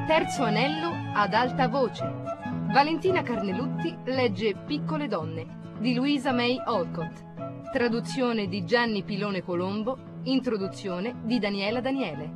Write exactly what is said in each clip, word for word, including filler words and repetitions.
Il terzo anello ad alta voce. Valentina Carnelutti legge Piccole donne di Louisa May Alcott. Traduzione di Gianni Pilone Colombo. Introduzione di Daniela Daniele.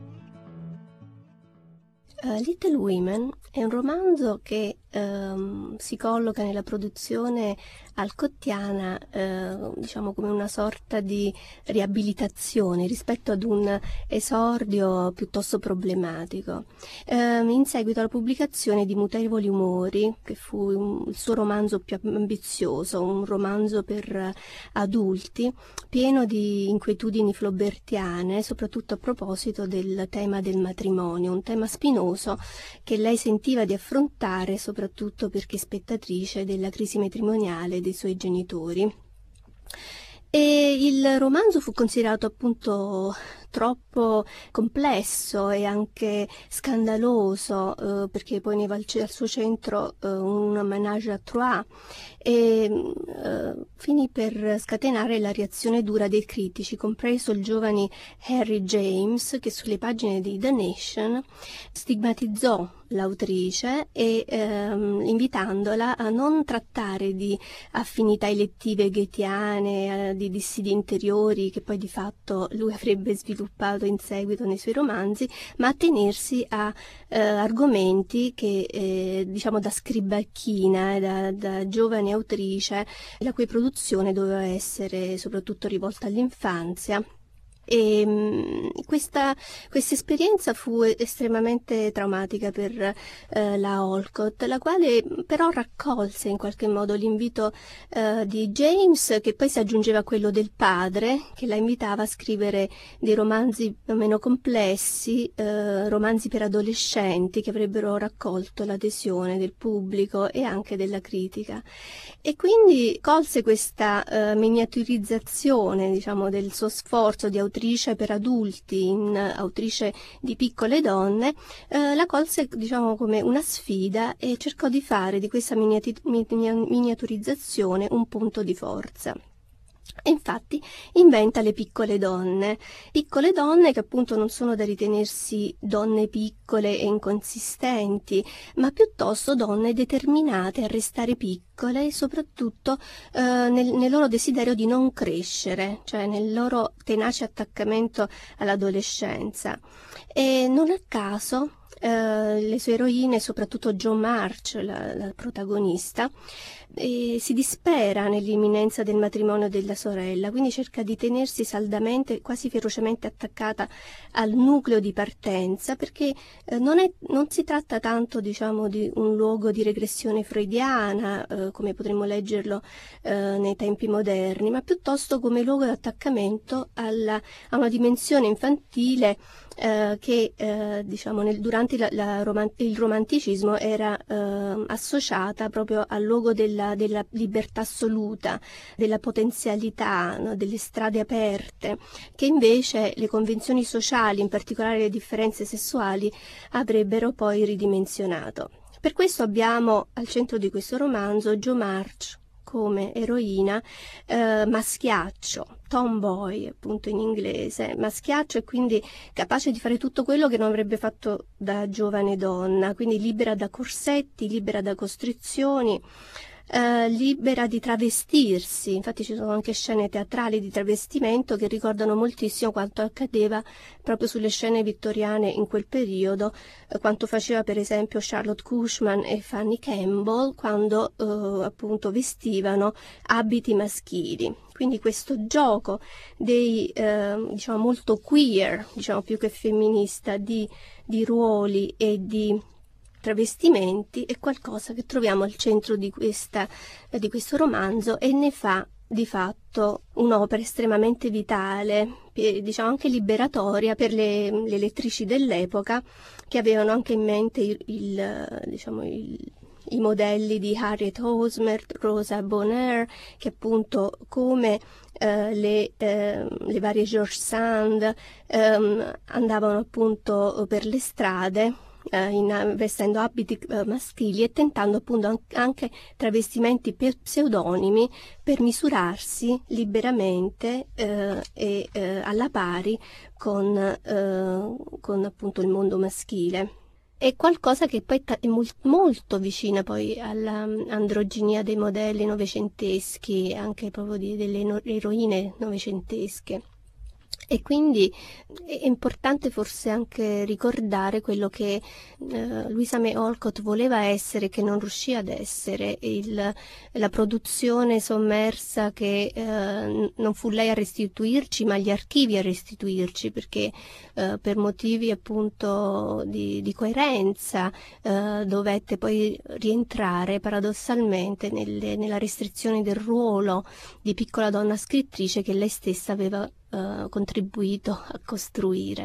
Uh, Little Women è un romanzo che um, si colloca nella produzione alcottiana, uh, diciamo come una sorta di riabilitazione rispetto ad un esordio piuttosto problematico. Uh, in seguito alla pubblicazione di Mutevoli umori, che fu un, il suo romanzo più ambizioso, un romanzo per uh, adulti, pieno di inquietudini flaubertiane, soprattutto a proposito del tema del matrimonio, un tema spinoso che lei sentiva di affrontare soprattutto perché spettatrice della crisi matrimoniale dei suoi genitori. E il romanzo fu considerato appunto troppo complesso e anche scandaloso, eh, perché poneva al, al suo centro eh, un ménage à trois e eh, finì per scatenare la reazione dura dei critici, compreso il giovane Harry James, che sulle pagine di The Nation stigmatizzò l'autrice e ehm, invitandola a non trattare di affinità elettive goetheane, eh, di dissidi interiori che poi di fatto lui avrebbe sviluppato in seguito nei suoi romanzi, ma a tenersi a eh, argomenti che eh, diciamo da scribacchina, da, da giovane autrice, la cui produzione doveva essere soprattutto rivolta all'infanzia. E questa questa esperienza fu estremamente traumatica per eh, la Alcott, la quale però raccolse in qualche modo l'invito eh, di James, che poi si aggiungeva a quello del padre, che la invitava a scrivere dei romanzi meno complessi, eh, romanzi per adolescenti che avrebbero raccolto l'adesione del pubblico e anche della critica. E quindi colse questa eh, miniaturizzazione, diciamo, del suo sforzo di autrice per adulti in autrice di piccole donne, eh, la colse diciamo come una sfida e cercò di fare di questa miniati- miniaturizzazione un punto di forza. E infatti inventa le piccole donne, piccole donne che appunto non sono da ritenersi donne piccole e inconsistenti, ma piuttosto donne determinate a restare piccole e soprattutto eh, nel, nel loro desiderio di non crescere, cioè nel loro tenace attaccamento all'adolescenza. E non a caso eh, le sue eroine, soprattutto Jo March, la, la protagonista, e si dispera nell'imminenza del matrimonio della sorella, quindi cerca di tenersi saldamente, quasi ferocemente attaccata al nucleo di partenza, perché eh, non, è, non si tratta tanto, diciamo, di un luogo di regressione freudiana, eh, come potremmo leggerlo eh, nei tempi moderni, ma piuttosto come luogo di attaccamento alla, a una dimensione infantile eh, che eh, diciamo nel, durante la, la romant- il romanticismo era eh, associata proprio al luogo della della libertà assoluta, della potenzialità, no? Delle strade aperte, che invece le convenzioni sociali, in particolare le differenze sessuali, avrebbero poi ridimensionato. Per questo abbiamo al centro di questo romanzo Jo March come eroina, eh, maschiaccio, tomboy appunto in inglese, maschiaccio e quindi capace di fare tutto quello che non avrebbe fatto da giovane donna, quindi libera da corsetti, libera da costrizioni, Uh, libera di travestirsi. Infatti ci sono anche scene teatrali di travestimento che ricordano moltissimo quanto accadeva proprio sulle scene vittoriane in quel periodo, uh, quanto faceva per esempio Charlotte Cushman e Fanny Campbell quando uh, appunto vestivano abiti maschili. Quindi questo gioco dei eh, diciamo molto queer, diciamo più che femminista, di, di ruoli e di travestimenti è qualcosa che troviamo al centro di, questa, di questo romanzo e ne fa di fatto un'opera estremamente vitale, diciamo anche liberatoria per le, le lettrici dell'epoca, che avevano anche in mente il, il, diciamo, il, i modelli di Harriet Hosmer, Rosa Bonheur, che appunto come eh, le, eh, le varie George Sand ehm, andavano appunto per le strade In, vestendo abiti uh, maschili e tentando appunto anche travestimenti per pseudonimi per misurarsi liberamente uh, e uh, alla pari con, uh, con appunto il mondo maschile. è qualcosa che poi è molto vicina poi all'androginia dei modelli novecenteschi, anche proprio di, delle eroine novecentesche. E quindi è importante forse anche ricordare quello che eh, Louisa May Alcott voleva essere, che non riuscì ad essere, il, la produzione sommersa che eh, non fu lei a restituirci, ma gli archivi a restituirci, perché eh, per motivi appunto di, di coerenza eh, dovette poi rientrare paradossalmente nelle, nella restrizione del ruolo di piccola donna scrittrice che lei stessa aveva Uh, contribuito a costruire.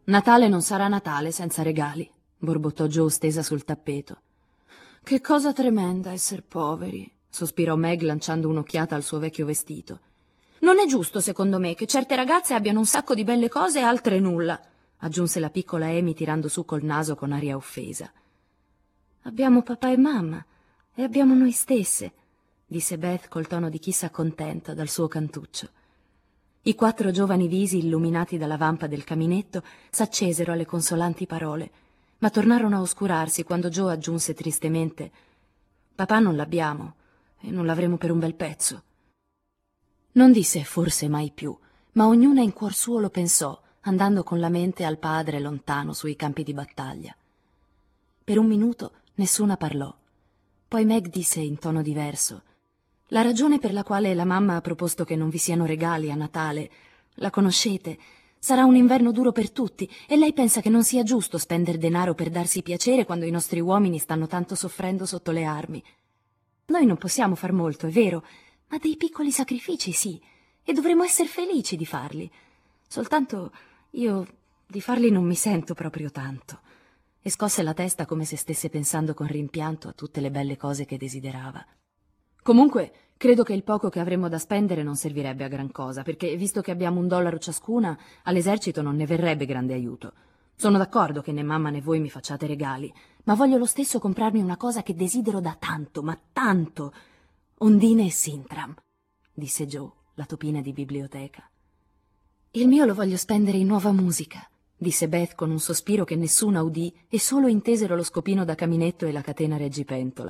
Natale non sarà Natale senza regali, borbottò Joe stesa sul tappeto. Che cosa tremenda esser poveri, sospirò Meg lanciando un'occhiata al suo vecchio vestito. Non è giusto, secondo me, che certe ragazze abbiano un sacco di belle cose e altre nulla, aggiunse la piccola Amy tirando su col naso con aria offesa. Abbiamo papà e mamma e abbiamo noi stesse, disse Beth col tono di chi s'accontenta dal suo cantuccio. I quattro giovani visi illuminati dalla vampa del caminetto s'accesero alle consolanti parole, ma tornarono a oscurarsi quando Joe aggiunse tristemente: «Papà non l'abbiamo e non l'avremo per un bel pezzo». Non disse forse mai più, ma ognuna in cuor suo lo pensò, andando con la mente al padre lontano sui campi di battaglia. Per un minuto nessuna parlò. Poi Meg disse in tono diverso: «La ragione per la quale la mamma ha proposto che non vi siano regali a Natale, la conoscete. Sarà un inverno duro per tutti e lei pensa che non sia giusto spendere denaro per darsi piacere quando i nostri uomini stanno tanto soffrendo sotto le armi. Noi non possiamo far molto, è vero, ma dei piccoli sacrifici sì, e dovremo essere felici di farli. Soltanto io di farli non mi sento proprio tanto». E scosse la testa come se stesse pensando con rimpianto a tutte le belle cose che desiderava. «Comunque, credo che il poco che avremo da spendere non servirebbe a gran cosa, perché, visto che abbiamo un dollaro ciascuna, all'esercito non ne verrebbe grande aiuto. Sono d'accordo che né mamma né voi mi facciate regali, ma voglio lo stesso comprarmi una cosa che desidero da tanto, ma tanto. Ondine e Sintram», disse Joe, la topina di biblioteca. «Il mio lo voglio spendere in nuova musica», disse Beth con un sospiro che nessuna udì e solo intesero lo scopino da caminetto e la catena reggipentola.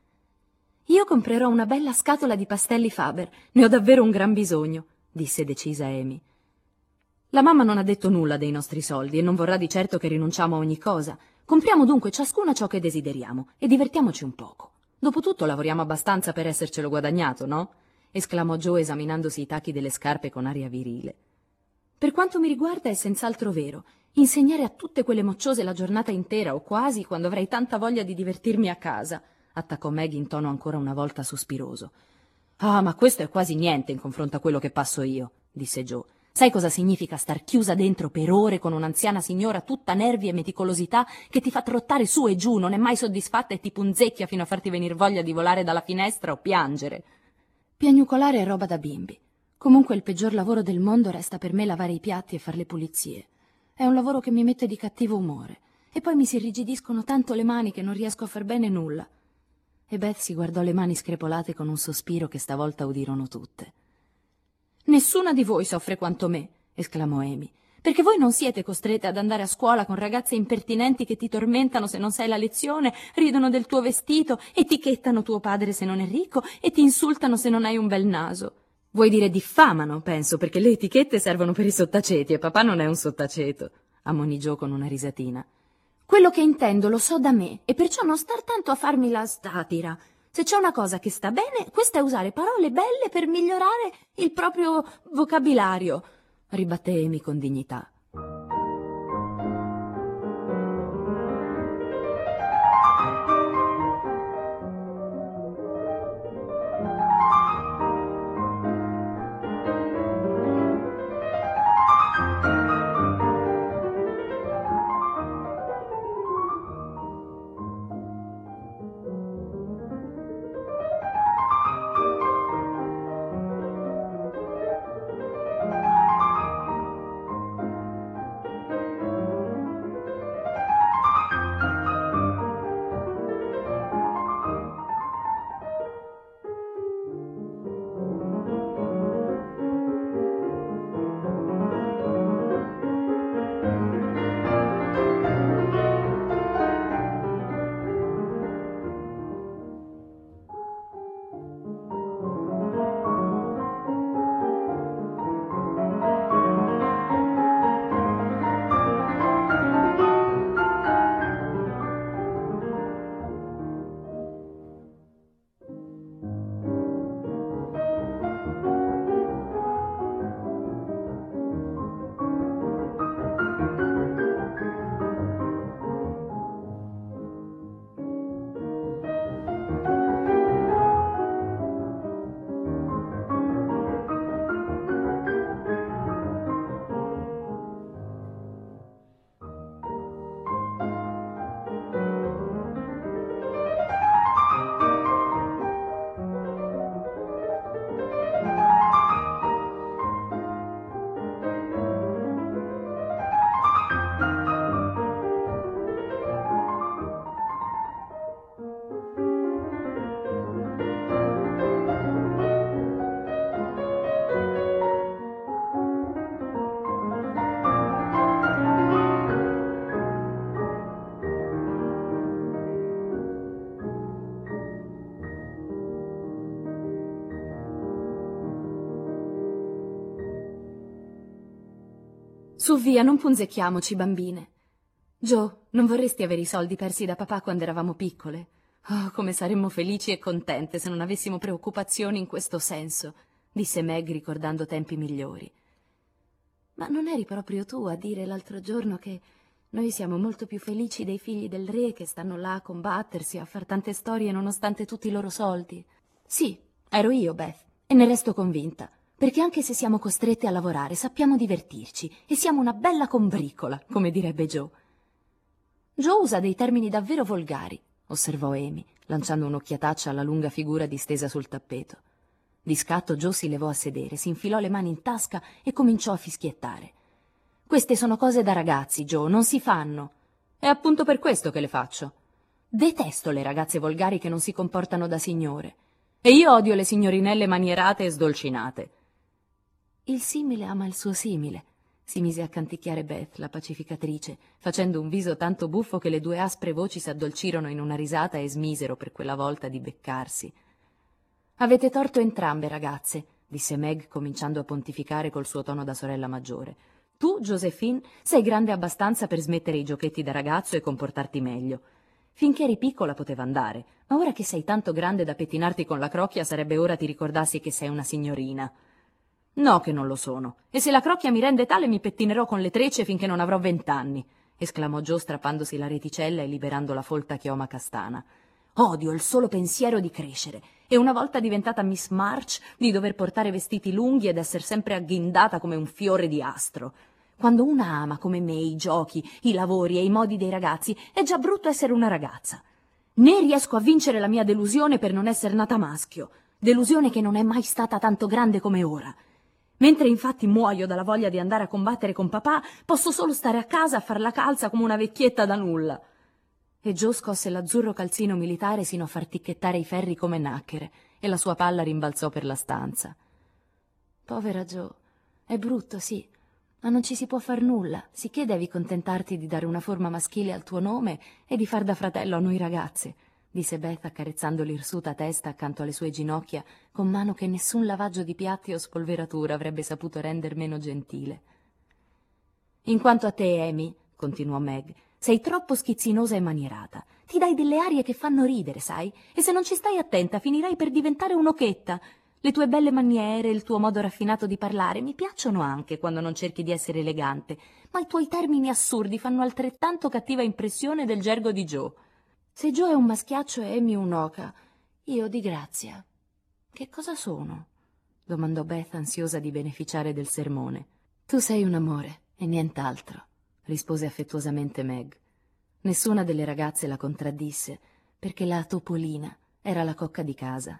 «Io comprerò una bella scatola di pastelli Faber, ne ho davvero un gran bisogno», disse decisa Amy. «La mamma non ha detto nulla dei nostri soldi e non vorrà di certo che rinunciamo a ogni cosa. Compriamo dunque ciascuna ciò che desideriamo e divertiamoci un poco. Dopotutto lavoriamo abbastanza per essercelo guadagnato, no?» esclamò Joe esaminandosi i tacchi delle scarpe con aria virile. «Per quanto mi riguarda è senz'altro vero. Insegnare a tutte quelle mocciose la giornata intera o quasi, quando avrei tanta voglia di divertirmi a casa», attaccò Meg in tono ancora una volta sospiroso. «Ah, ma questo è quasi niente in confronto a quello che passo io», disse Joe. «Sai cosa significa star chiusa dentro per ore con un'anziana signora tutta nervi e meticolosità che ti fa trottare su e giù, non è mai soddisfatta e ti punzecchia fino a farti venir voglia di volare dalla finestra o piangere? Piagnucolare è roba da bimbi. Comunque il peggior lavoro del mondo resta per me lavare i piatti e far le pulizie. È un lavoro che mi mette di cattivo umore e poi mi si irrigidiscono tanto le mani che non riesco a far bene nulla». E Beth si guardò le mani screpolate con un sospiro che stavolta udirono tutte. «Nessuna di voi soffre quanto me», esclamò Amy, «perché voi non siete costrette ad andare a scuola con ragazze impertinenti che ti tormentano se non sai la lezione, ridono del tuo vestito, etichettano tuo padre se non è ricco e ti insultano se non hai un bel naso. Vuoi dire diffamano, penso, perché le etichette servono per i sottaceti e papà non è un sottaceto», ammonì Joe con una risatina. «Quello che intendo lo so da me e perciò non star tanto a farmi la satira. Se c'è una cosa che sta bene, questa è usare parole belle per migliorare il proprio vocabolario», ribatté Amy con dignità. Su via, non punzecchiamoci, bambine. Joe, non vorresti avere i soldi persi da papà quando eravamo piccole? Oh, come saremmo felici e contente se non avessimo preoccupazioni in questo senso, disse Meg ricordando tempi migliori. Ma non eri proprio tu a dire l'altro giorno che noi siamo molto più felici dei figli del re che stanno là a combattersi, a far tante storie nonostante tutti i loro soldi? Sì, ero io, Beth, e ne resto convinta, perché anche se siamo costrette a lavorare sappiamo divertirci e siamo una bella combricola, come direbbe Joe. Joe usa dei termini davvero volgari, osservò Amy, lanciando un'occhiataccia alla lunga figura distesa sul tappeto. Di scatto Joe si levò a sedere, si infilò le mani in tasca e cominciò a fischiettare. Queste sono cose da ragazzi, Joe, non si fanno. È appunto per questo che le faccio. Detesto le ragazze volgari che non si comportano da signore. E io odio le signorinelle manierate e sdolcinate. Il simile ama il suo simile, si mise a canticchiare Beth, la pacificatrice, facendo un viso tanto buffo che le due aspre voci s'addolcirono in una risata e smisero per quella volta di beccarsi. Avete torto entrambe, ragazze, disse Meg, cominciando a pontificare col suo tono da sorella maggiore. Tu, Josephine, sei grande abbastanza per smettere i giochetti da ragazzo e comportarti meglio. Finché eri piccola poteva andare, ma ora che sei tanto grande da pettinarti con la crocchia sarebbe ora ti ricordassi che sei una signorina. No che non lo sono, e se la crocchia mi rende tale mi pettinerò con le trecce finché non avrò vent'anni, esclamò Joe strappandosi la reticella e liberando la folta chioma castana. Odio il solo pensiero di crescere, e una volta diventata Miss March di dover portare vestiti lunghi ed essere sempre agghindata come un fiore di astro. Quando una ama come me i giochi, i lavori e i modi dei ragazzi, è già brutto essere una ragazza. Né riesco a vincere la mia delusione per non essere nata maschio, delusione che non è mai stata tanto grande come ora. Mentre infatti muoio dalla voglia di andare a combattere con papà, posso solo stare a casa a far la calza come una vecchietta da nulla. E Joe scosse l'azzurro calzino militare sino a far ticchettare i ferri come nacchere, e la sua palla rimbalzò per la stanza. Povera Joe, è brutto, sì, ma non ci si può far nulla, sicché devi contentarti di dare una forma maschile al tuo nome e di far da fratello a noi ragazze, disse Beth accarezzando l'irsuta testa accanto alle sue ginocchia con mano che nessun lavaggio di piatti o spolveratura avrebbe saputo render meno gentile. In quanto a te, Amy, continuò Meg, sei troppo schizzinosa e manierata. Ti dai delle arie che fanno ridere, sai? E se non ci stai attenta finirai per diventare un'ochetta. Le tue belle maniere, il tuo modo raffinato di parlare mi piacciono anche quando non cerchi di essere elegante, ma i tuoi termini assurdi fanno altrettanto cattiva impressione del gergo di Joe. Se Joe è un maschiaccio e Amy un'oca, io di grazia. Che cosa sono? Domandò Beth ansiosa di beneficiare del sermone. Tu sei un amore e nient'altro, rispose affettuosamente Meg. Nessuna delle ragazze la contraddisse, perché la Topolina era la cocca di casa.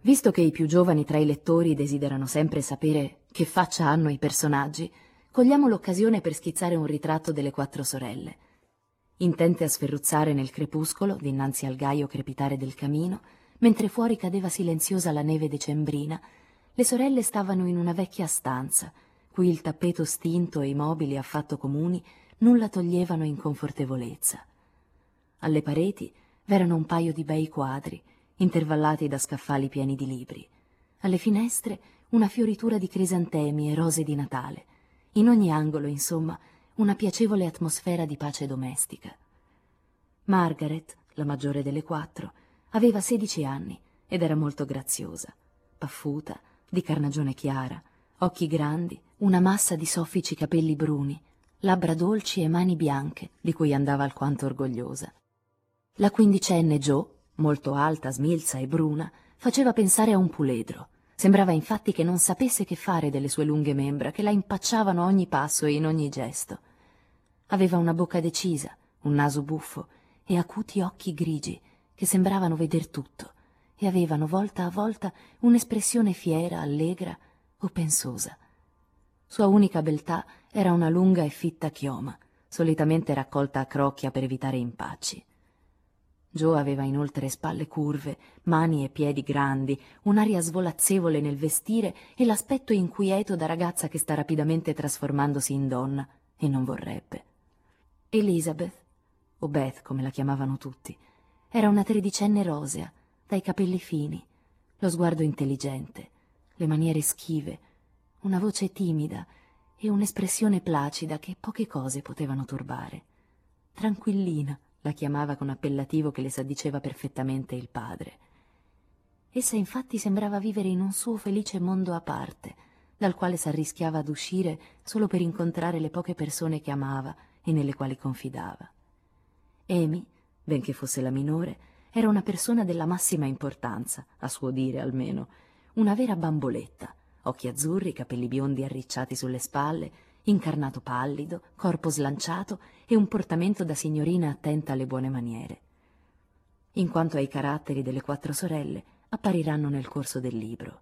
Visto che i più giovani tra i lettori desiderano sempre sapere che faccia hanno i personaggi, cogliamo l'occasione per schizzare un ritratto delle quattro sorelle. Intente a sferruzzare nel crepuscolo, dinanzi al gaio crepitare del camino, mentre fuori cadeva silenziosa la neve decembrina, le sorelle stavano in una vecchia stanza, cui il tappeto stinto e i mobili affatto comuni nulla toglievano in confortevolezza. Alle pareti v'erano un paio di bei quadri, intervallati da scaffali pieni di libri. Alle finestre una fioritura di crisantemi e rose di Natale. In ogni angolo, insomma, una piacevole atmosfera di pace domestica. Margaret, la maggiore delle quattro, aveva sedici anni ed era molto graziosa, paffuta, di carnagione chiara, occhi grandi, una massa di soffici capelli bruni, labbra dolci e mani bianche, di cui andava alquanto orgogliosa. La quindicenne Jo, molto alta, smilza e bruna, faceva pensare a un puledro. Sembrava infatti che non sapesse che fare delle sue lunghe membra, che la impacciavano a ogni passo e in ogni gesto. Aveva una bocca decisa, un naso buffo e acuti occhi grigi che sembravano veder tutto e avevano volta a volta un'espressione fiera, allegra o pensosa. Sua unica beltà era una lunga e fitta chioma, solitamente raccolta a crocchia per evitare impacci. Jo aveva inoltre spalle curve, mani e piedi grandi, un'aria svolazzevole nel vestire e l'aspetto inquieto da ragazza che sta rapidamente trasformandosi in donna, e non vorrebbe. Elizabeth, o Beth come la chiamavano tutti, era una tredicenne rosea, dai capelli fini, lo sguardo intelligente, le maniere schive, una voce timida e un'espressione placida che poche cose potevano turbare. Tranquillina, la chiamava con appellativo che le s'addiceva perfettamente il padre. Essa infatti sembrava vivere in un suo felice mondo a parte, dal quale s'arrischiava ad uscire solo per incontrare le poche persone che amava e nelle quali confidava. Amy, benché fosse la minore, era una persona della massima importanza, a suo dire almeno, una vera bamboletta, occhi azzurri, capelli biondi arricciati sulle spalle, incarnato pallido, corpo slanciato e un portamento da signorina attenta alle buone maniere. In quanto ai caratteri delle quattro sorelle, appariranno nel corso del libro.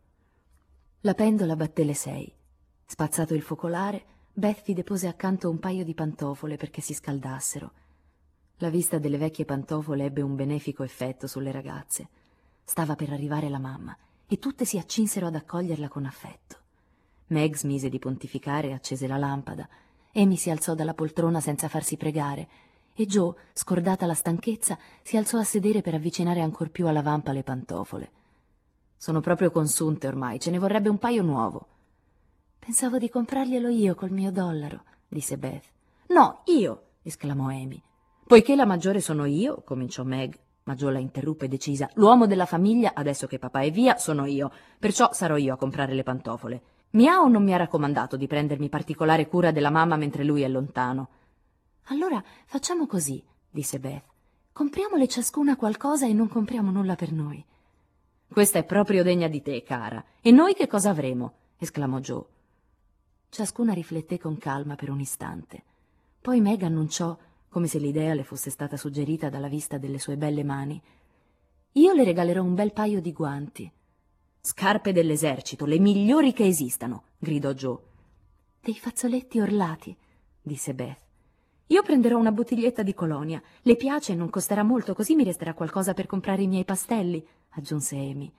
La pendola batté le sei. Spazzato il focolare, Beth vi depose accanto un paio di pantofole perché si scaldassero. La vista delle vecchie pantofole ebbe un benefico effetto sulle ragazze. Stava per arrivare la mamma e tutte si accinsero ad accoglierla con affetto. Meg smise di pontificare e accese la lampada. Amy si alzò dalla poltrona senza farsi pregare e Jo, scordata la stanchezza, si alzò a sedere per avvicinare ancor più alla vampa le pantofole. «Sono proprio consunte ormai, ce ne vorrebbe un paio nuovo». «Pensavo di comprarglielo io col mio dollaro», disse Beth. «No, io!» esclamò Amy. «Poiché la maggiore sono io», cominciò Meg, ma Jo la interruppe decisa. «L'uomo della famiglia, adesso che papà è via, sono io, perciò sarò io a comprare le pantofole. Mi ha o non mi ha raccomandato di prendermi particolare cura della mamma mentre lui è lontano?» «Allora facciamo così», disse Beth. «Compriamole ciascuna qualcosa e non compriamo nulla per noi». «Questa è proprio degna di te, cara. E noi che cosa avremo?» esclamò Jo. Ciascuna rifletté con calma per un istante. Poi Meg annunciò, come se l'idea le fosse stata suggerita dalla vista delle sue belle mani: «Io le regalerò un bel paio di guanti». «Scarpe dell'esercito, le migliori che esistano», gridò Jo. «Dei fazzoletti orlati», disse Beth. «Io prenderò una bottiglietta di colonia. Le piace, non costerà molto, così mi resterà qualcosa per comprare i miei pastelli», aggiunse Amy.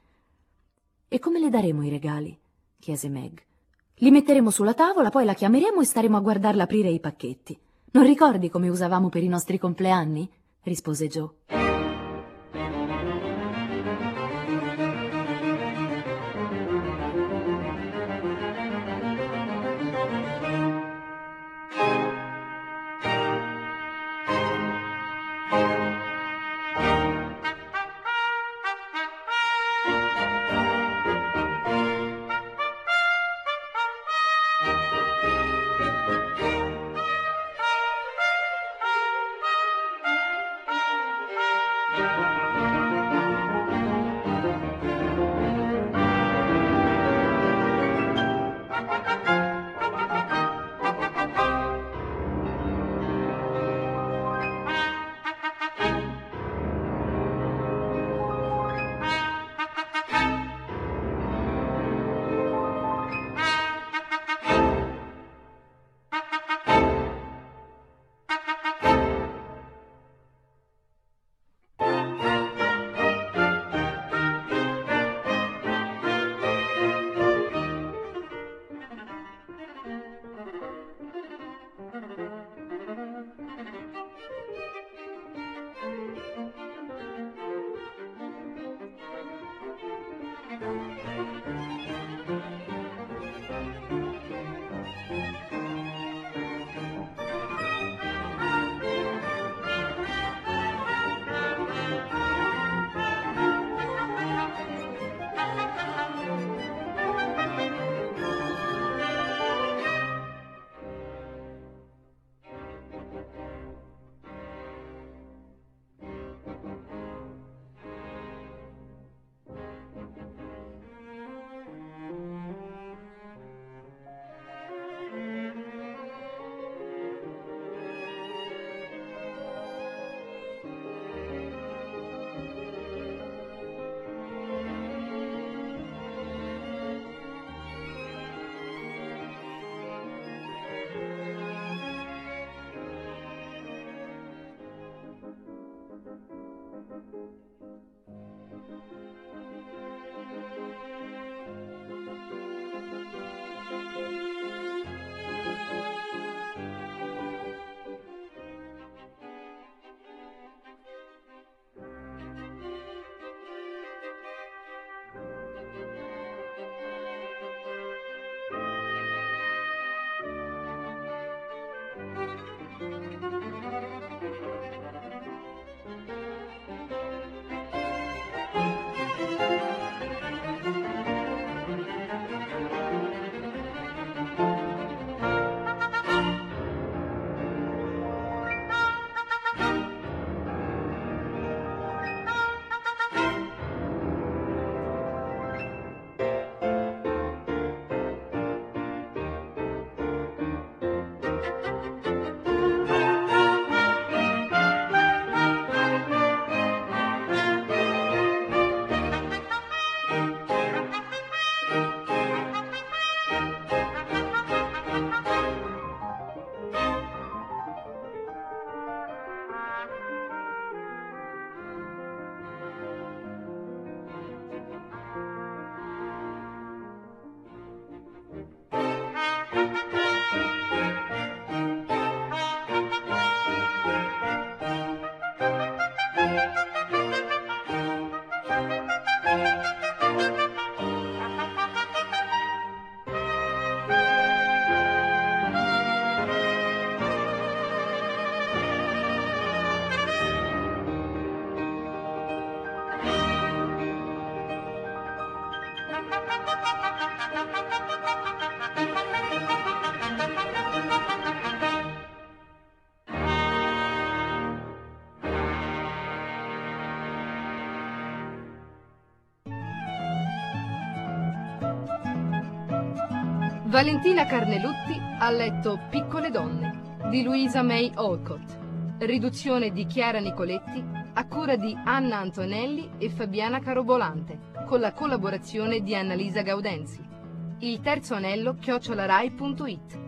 «E come le daremo i regali?» chiese Meg. «Li metteremo sulla tavola, poi la chiameremo e staremo a guardarla aprire i pacchetti. Non ricordi come usavamo per i nostri compleanni?» rispose Jo. Valentina Carnelutti ha letto Piccole donne di Louisa May Alcott, riduzione di Chiara Nicoletti a cura di Anna Antonelli e Fabiana Carobolante, con la collaborazione di Annalisa Gaudenzi. Il terzo anello chiocciolarai punto it.